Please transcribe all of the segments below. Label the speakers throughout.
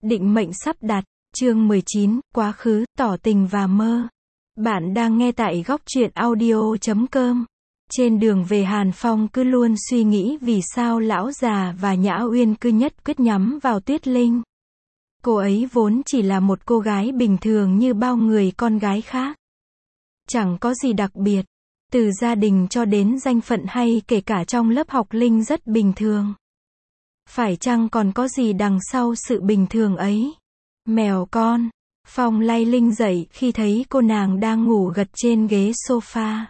Speaker 1: Định mệnh sắp đặt, chương 19, quá khứ, tỏ tình và mơ. Bạn đang nghe tại góc truyện audio.com. Trên đường về Hàn Phong cứ luôn suy nghĩ vì sao lão già và Nhã Uyên cứ nhất quyết nhắm vào Tuyết Linh. Cô ấy vốn chỉ là một cô gái bình thường như bao người con gái khác. Chẳng có gì đặc biệt, từ gia đình cho đến danh phận hay kể cả trong lớp học Linh rất bình thường. Phải chăng còn có gì đằng sau sự bình thường ấy? Mèo con. Phong lay Linh dậy khi thấy cô nàng đang ngủ gật trên ghế sofa.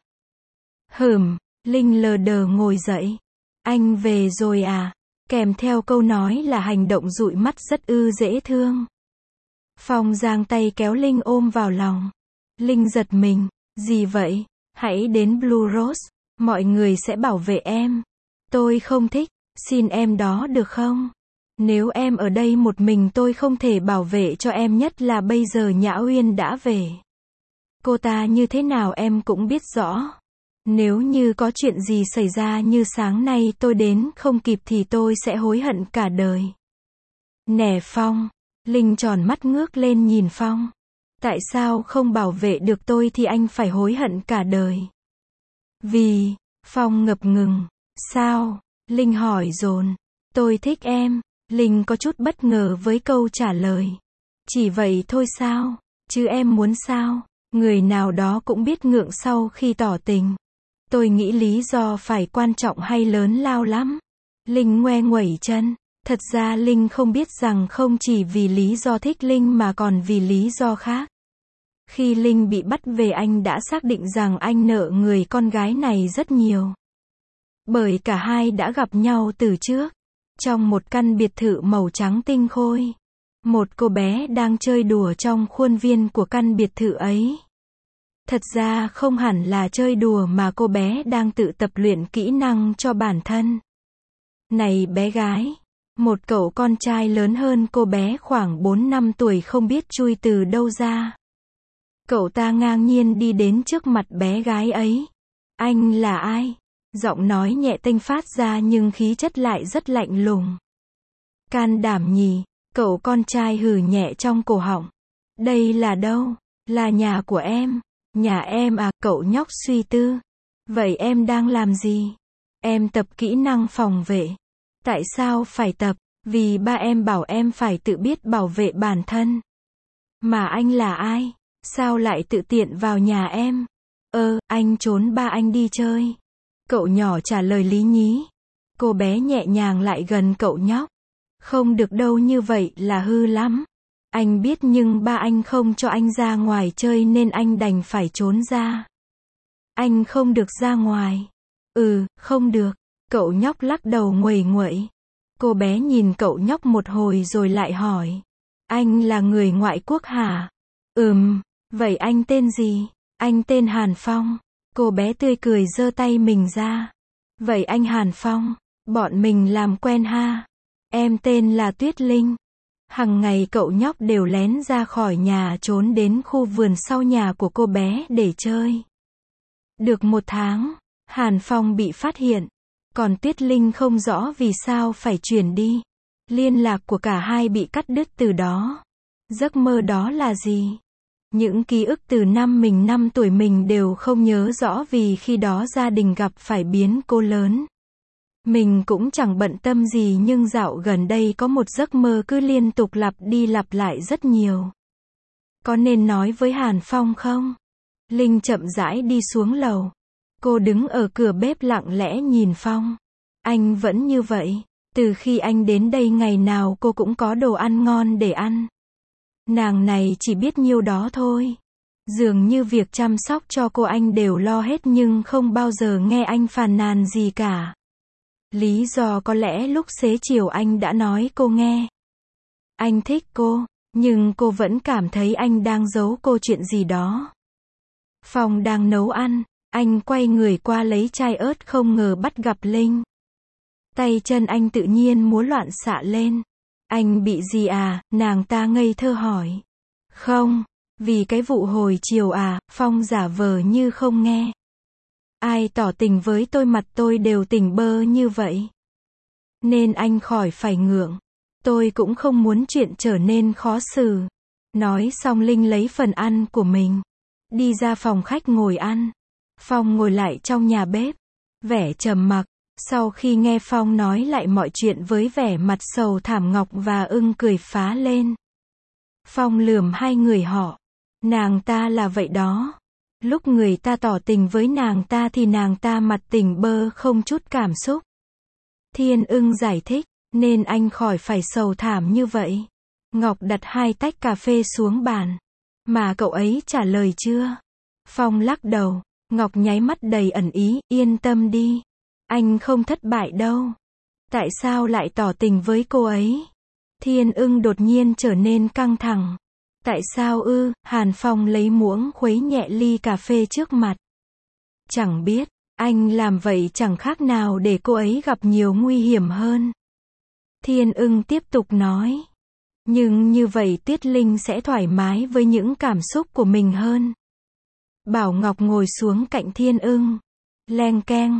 Speaker 1: Linh lờ đờ ngồi dậy. Anh về rồi à? Kèm theo câu nói là hành động dụi mắt rất dễ thương. Phong giang tay kéo Linh ôm vào lòng. Linh giật mình. Gì vậy? Hãy đến Blue Rose. Mọi người sẽ bảo vệ em. Tôi không thích. Xin em đó được không? Nếu em ở đây một mình tôi không thể bảo vệ cho em, nhất là bây giờ Nhã Uyên đã về. Cô ta như thế nào em cũng biết rõ. Nếu như có chuyện gì xảy ra như sáng nay tôi đến không kịp thì tôi sẽ hối hận cả đời. Nè Phong. Linh tròn mắt ngước lên nhìn Phong. Tại sao không bảo vệ được tôi thì anh phải hối hận cả đời? Vì, Phong ngập ngừng. Sao? Linh hỏi dồn. Tôi thích em. Linh có chút bất ngờ với câu trả lời. Chỉ vậy thôi sao? Chứ em muốn sao? Người nào đó cũng biết ngượng sau khi tỏ tình. Tôi nghĩ lý do phải quan trọng hay lớn lao lắm. Linh ngoe nguẩy chân. Thật ra Linh không biết rằng không chỉ vì lý do thích Linh mà còn vì lý do khác. Khi Linh bị bắt về anh đã xác định rằng anh nợ người con gái này rất nhiều. Bởi cả hai đã gặp nhau từ trước. Trong một căn biệt thự màu trắng tinh khôi. Một cô bé đang chơi đùa trong khuôn viên của căn biệt thự ấy. Thật ra không hẳn là chơi đùa mà cô bé đang tự tập luyện kỹ năng cho bản thân. Này bé gái. Một cậu con trai lớn hơn cô bé khoảng 4 năm tuổi không biết chui từ đâu ra. Cậu ta ngang nhiên đi đến trước mặt bé gái ấy. Anh là ai? Giọng nói nhẹ tênh phát ra nhưng khí chất lại rất lạnh lùng. Can đảm nhỉ, cậu con trai hừ nhẹ trong cổ họng. Đây là đâu? Là nhà của em. Nhà em à? Cậu nhóc suy tư. Vậy em đang làm gì? Em tập kỹ năng phòng vệ. Tại sao phải tập? Vì ba em bảo em phải tự biết bảo vệ bản thân. Mà anh là ai? Sao lại tự tiện vào nhà em? Anh trốn ba anh đi chơi. Cậu nhỏ trả lời lý nhí. Cô bé nhẹ nhàng lại gần cậu nhóc. Không được đâu, như vậy là hư lắm. Anh biết nhưng ba anh không cho anh ra ngoài chơi nên anh đành phải trốn ra. Anh không được ra ngoài. Không được. Cậu nhóc lắc đầu nguầy nguậy. Cô bé nhìn cậu nhóc một hồi rồi lại hỏi. Anh là người ngoại quốc hả? Vậy anh tên gì? Anh tên Hàn Phong. Cô bé tươi cười giơ tay mình ra. Vậy anh Hàn Phong, bọn mình làm quen ha. Em tên là Tuyết Linh. Hằng ngày cậu nhóc đều lén ra khỏi nhà trốn đến khu vườn sau nhà của cô bé để chơi. Được 1 tháng, Hàn Phong bị phát hiện. Còn Tuyết Linh không rõ vì sao phải chuyển đi. Liên lạc của cả hai bị cắt đứt từ đó. Giấc mơ đó là gì? Những ký ức từ năm mình 5 tuổi mình đều không nhớ rõ vì khi đó gia đình gặp phải biến cố lớn. Mình cũng chẳng bận tâm gì nhưng dạo gần đây có một giấc mơ cứ liên tục lặp đi lặp lại rất nhiều. Có nên nói với Hàn Phong không? Linh chậm rãi đi xuống lầu. Cô đứng ở cửa bếp lặng lẽ nhìn Phong. Anh vẫn như vậy. Từ khi anh đến đây ngày nào cô cũng có đồ ăn ngon để ăn. Nàng này chỉ biết nhiêu đó thôi. Dường như việc chăm sóc cho cô anh đều lo hết nhưng không bao giờ nghe anh phàn nàn gì cả. Lý do có lẽ lúc xế chiều anh đã nói cô nghe. Anh thích cô, nhưng cô vẫn cảm thấy anh đang giấu cô chuyện gì đó. Phong đang nấu ăn, anh quay người qua lấy chai ớt không ngờ bắt gặp Linh. Tay chân anh tự nhiên múa loạn xạ lên. Anh bị gì à? Nàng ta ngây thơ hỏi. Không, vì cái vụ hồi chiều à? Phong giả vờ như không nghe. Ai tỏ tình với tôi mặt tôi đều tỉnh bơ như vậy. Nên anh khỏi phải ngượng. Tôi cũng không muốn chuyện trở nên khó xử. Nói xong Linh lấy phần ăn của mình. Đi ra phòng khách ngồi ăn. Phong ngồi lại trong nhà bếp. Vẻ trầm mặc. Sau khi nghe Phong nói lại mọi chuyện với vẻ mặt sầu thảm, Ngọc và Ưng cười phá lên. Phong lườm hai người họ. Nàng ta là vậy đó. Lúc người ta tỏ tình với nàng ta thì nàng ta mặt tỉnh bơ không chút cảm xúc. Thiên Ưng giải thích, nên anh khỏi phải sầu thảm như vậy. Ngọc đặt 2 tách cà phê xuống bàn. Mà cậu ấy trả lời chưa? Phong lắc đầu. Ngọc nháy mắt đầy ẩn ý, yên tâm đi. Anh không thất bại đâu. Tại sao lại tỏ tình với cô ấy? Thiên Ưng đột nhiên trở nên căng thẳng. Tại sao ư? Hàn Phong lấy muỗng khuấy nhẹ ly cà phê trước mặt. Chẳng biết, anh làm vậy chẳng khác nào để cô ấy gặp nhiều nguy hiểm hơn. Thiên Ưng tiếp tục nói. Nhưng như vậy Tuyết Linh sẽ thoải mái với những cảm xúc của mình hơn. Bảo Ngọc ngồi xuống cạnh Thiên Ưng. Leng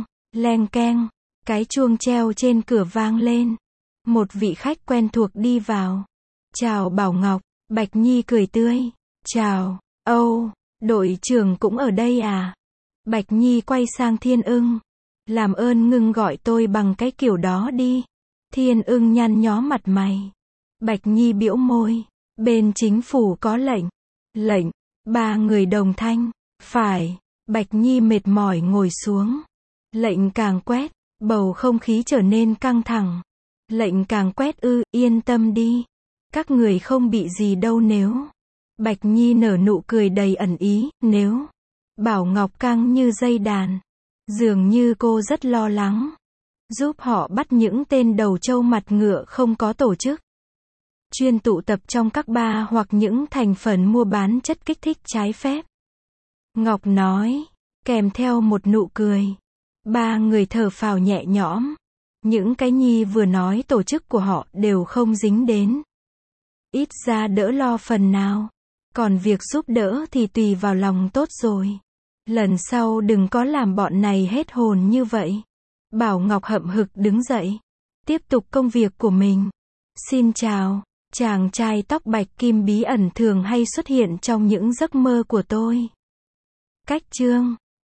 Speaker 1: keng, cái chuông treo trên cửa vang lên. Một vị khách quen thuộc đi vào. Chào Bảo Ngọc, Bạch Nhi cười tươi. Chào, Âu, đội trưởng cũng ở đây à? Bạch Nhi quay sang Thiên Ưng. Làm ơn ngưng gọi tôi bằng cái kiểu đó đi. Thiên Ưng nhăn nhó mặt mày. Bạch Nhi bĩu môi. Bên chính phủ có lệnh. Lệnh. 3 người đồng thanh. Phải. Bạch Nhi mệt mỏi ngồi xuống. Lệnh càng quét. Bầu không khí trở nên căng thẳng. Lệnh càng quét ư? Yên tâm đi. Các người không bị gì đâu nếu. Bạch Nhi nở nụ cười đầy ẩn ý. Nếu. Bảo Ngọc căng như dây đàn. Dường như cô rất lo lắng. Giúp họ bắt những tên đầu trâu mặt ngựa không có tổ chức. Chuyên tụ tập trong các bar hoặc những thành phần mua bán chất kích thích trái phép. Ngọc nói. Kèm theo một nụ cười. 3 người thở phào nhẹ nhõm. Những cái Nhi vừa nói tổ chức của họ đều không dính đến. Ít ra đỡ lo phần nào. Còn việc giúp đỡ thì tùy vào lòng tốt rồi. Lần sau đừng có làm bọn này hết hồn như vậy. Bảo Ngọc hậm hực đứng dậy. Tiếp tục công việc của mình. Xin chào. Chàng trai tóc bạch kim bí ẩn thường hay xuất hiện trong những giấc mơ của tôi. Cách chương